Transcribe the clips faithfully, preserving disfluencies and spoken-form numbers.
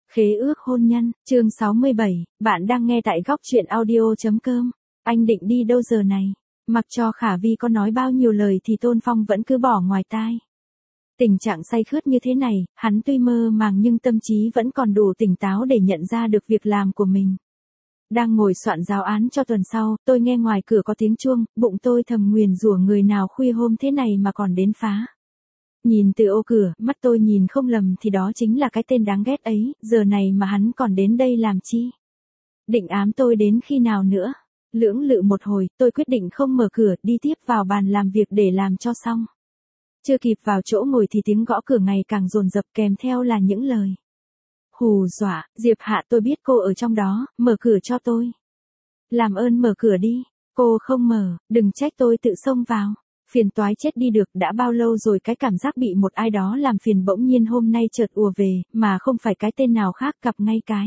Khế ước hôn nhân, chương sáu mươi bảy, bạn đang nghe tại góc truyện audio.com. Anh định đi đâu giờ này? Mặc cho Khả Vi có nói bao nhiêu lời thì Tôn Phong vẫn cứ bỏ ngoài tai. Tình trạng say khướt như thế này, hắn tuy mơ màng nhưng tâm trí vẫn còn đủ tỉnh táo để nhận ra được việc làm của mình. Đang ngồi soạn giáo án cho tuần sau, tôi nghe ngoài cửa có tiếng chuông, bụng tôi thầm nguyền rủa người nào khuya hôm thế này mà còn đến phá. Nhìn từ ô cửa, mắt tôi nhìn không lầm thì đó chính là cái tên đáng ghét ấy, giờ này mà hắn còn đến đây làm chi? Định ám tôi đến khi nào nữa? Lưỡng lự một hồi, tôi quyết định không mở cửa, đi tiếp vào bàn làm việc để làm cho xong. Chưa kịp vào chỗ ngồi thì tiếng gõ cửa ngày càng dồn dập kèm theo là những lời hù dọa. Diệp Hạ, tôi biết cô ở trong đó, mở cửa cho tôi. Làm ơn mở cửa đi. Cô không mở, đừng trách tôi tự xông vào. Phiền toái chết đi được, đã bao lâu rồi cái cảm giác bị một ai đó làm phiền bỗng nhiên hôm nay chợt ùa về, mà không phải cái tên nào khác, gặp ngay cái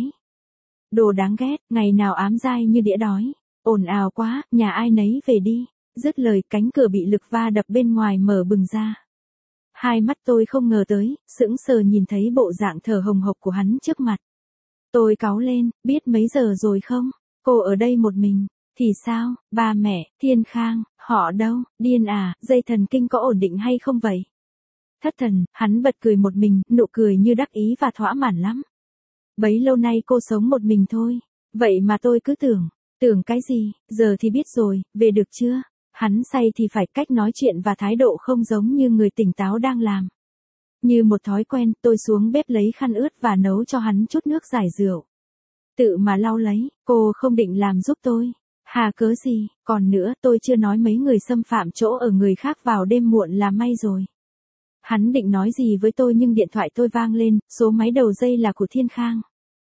đồ đáng ghét, ngày nào ám dai như đĩa đói. Ồn ào quá, nhà ai nấy về đi. Dứt lời, cánh cửa bị lực va đập bên ngoài mở bừng ra. Hai mắt tôi không ngờ tới, sững sờ nhìn thấy bộ dạng thở hồng hộc của hắn trước mặt. Tôi cáu lên, biết mấy giờ rồi không? Cô ở đây một mình. Thì sao, ba mẹ, Thiên Khang, họ đâu, điên à, dây thần kinh có ổn định hay không vậy? Thất thần, hắn bật cười một mình, nụ cười như đắc ý và thỏa mãn lắm. Bấy lâu nay cô sống một mình thôi, vậy mà tôi cứ tưởng, tưởng cái gì, giờ thì biết rồi, về được chưa? Hắn say thì phải, cách nói chuyện và thái độ không giống như người tỉnh táo đang làm. Như một thói quen, tôi xuống bếp lấy khăn ướt và nấu cho hắn chút nước giải rượu. Tự mà lau lấy, cô không định làm giúp tôi. Hà cớ gì, còn nữa, tôi chưa nói mấy người xâm phạm chỗ ở người khác vào đêm muộn là may rồi. Hắn định nói gì với tôi nhưng điện thoại tôi vang lên, số máy đầu dây là của Thiên Khang.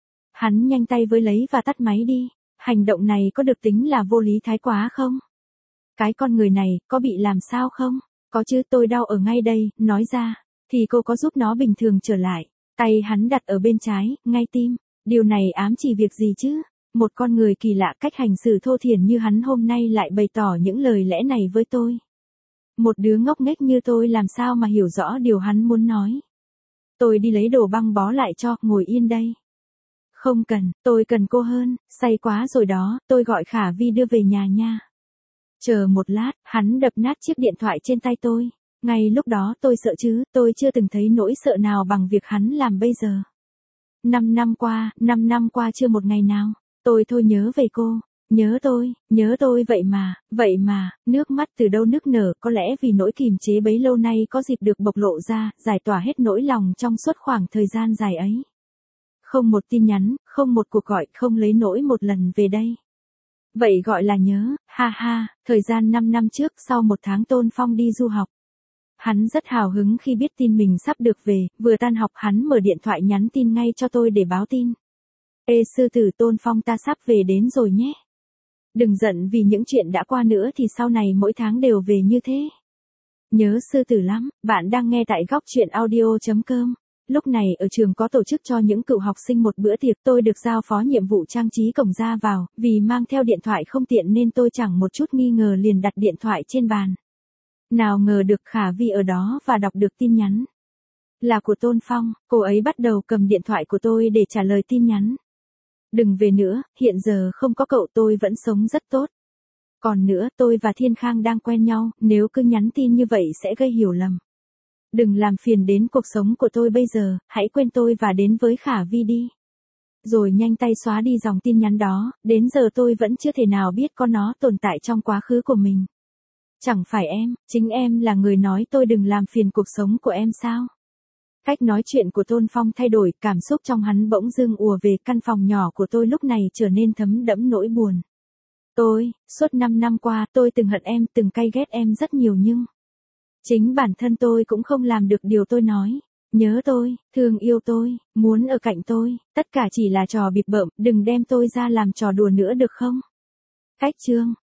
Hắn nhanh tay với lấy và tắt máy đi. Hành động này có được tính là vô lý thái quá không? Cái con người này, có bị làm sao không? Có chứ, tôi đau ở ngay đây, nói ra. Thì cô có giúp nó bình thường trở lại. Tay hắn đặt ở bên trái, ngay tim. Điều này ám chỉ việc gì chứ? Một con người kỳ lạ, cách hành xử thô thiển như hắn hôm nay lại bày tỏ những lời lẽ này với tôi. Một đứa ngốc nghếch như tôi làm sao mà hiểu rõ điều hắn muốn nói. Tôi đi lấy đồ băng bó lại cho, ngồi yên đây. Không cần, tôi cần cô hơn, say quá rồi đó, tôi gọi Khả Vi đưa về nhà nha. Chờ một lát, hắn đập nát chiếc điện thoại trên tay tôi. Ngay lúc đó tôi sợ chứ, tôi chưa từng thấy nỗi sợ nào bằng việc hắn làm bây giờ. Năm năm qua, năm năm qua chưa một ngày nào. Tôi thôi nhớ về cô, nhớ tôi, nhớ tôi vậy mà, vậy mà, nước mắt từ đâu nức nở, có lẽ vì nỗi kìm chế bấy lâu nay có dịp được bộc lộ ra, giải tỏa hết nỗi lòng trong suốt khoảng thời gian dài ấy. Không một tin nhắn, không một cuộc gọi, không lấy nỗi một lần về đây. Vậy gọi là nhớ, ha ha, thời gian năm năm trước sau một tháng Tôn Phong đi du học. Hắn rất hào hứng khi biết tin mình sắp được về, vừa tan học hắn mở điện thoại nhắn tin ngay cho tôi để báo tin. Ê sư tử Tôn Phong, ta sắp về đến rồi nhé. Đừng giận vì những chuyện đã qua nữa thì sau này mỗi tháng đều về như thế. Nhớ sư tử lắm. Bạn đang nghe tại góc truyện audio.com. Lúc này ở trường có tổ chức cho những cựu học sinh một bữa tiệc, tôi được giao phó nhiệm vụ trang trí cổng ra vào, vì mang theo điện thoại không tiện nên tôi chẳng một chút nghi ngờ liền đặt điện thoại trên bàn. Nào ngờ được Khả Vi ở đó và đọc được tin nhắn. Là của Tôn Phong, cô ấy bắt đầu cầm điện thoại của tôi để trả lời tin nhắn. Đừng về nữa, hiện giờ không có cậu tôi vẫn sống rất tốt. Còn nữa, tôi và Thiên Khang đang quen nhau, nếu cứ nhắn tin như vậy sẽ gây hiểu lầm. Đừng làm phiền đến cuộc sống của tôi bây giờ, hãy quên tôi và đến với Khả Vi đi. Rồi nhanh tay xóa đi dòng tin nhắn đó, đến giờ tôi vẫn chưa thể nào biết có nó tồn tại trong quá khứ của mình. Chẳng phải em, chính em là người nói tôi đừng làm phiền cuộc sống của em sao? Cách nói chuyện của Tôn Phong thay đổi, cảm xúc trong hắn bỗng dưng ùa về, căn phòng nhỏ của tôi lúc này trở nên thấm đẫm nỗi buồn. Tôi, suốt năm năm qua, tôi từng hận em, từng cay ghét em rất nhiều nhưng chính bản thân tôi cũng không làm được điều tôi nói. Nhớ tôi, thương yêu tôi, muốn ở cạnh tôi, tất cả chỉ là trò bịp bợm, đừng đem tôi ra làm trò đùa nữa được không? Cách chương,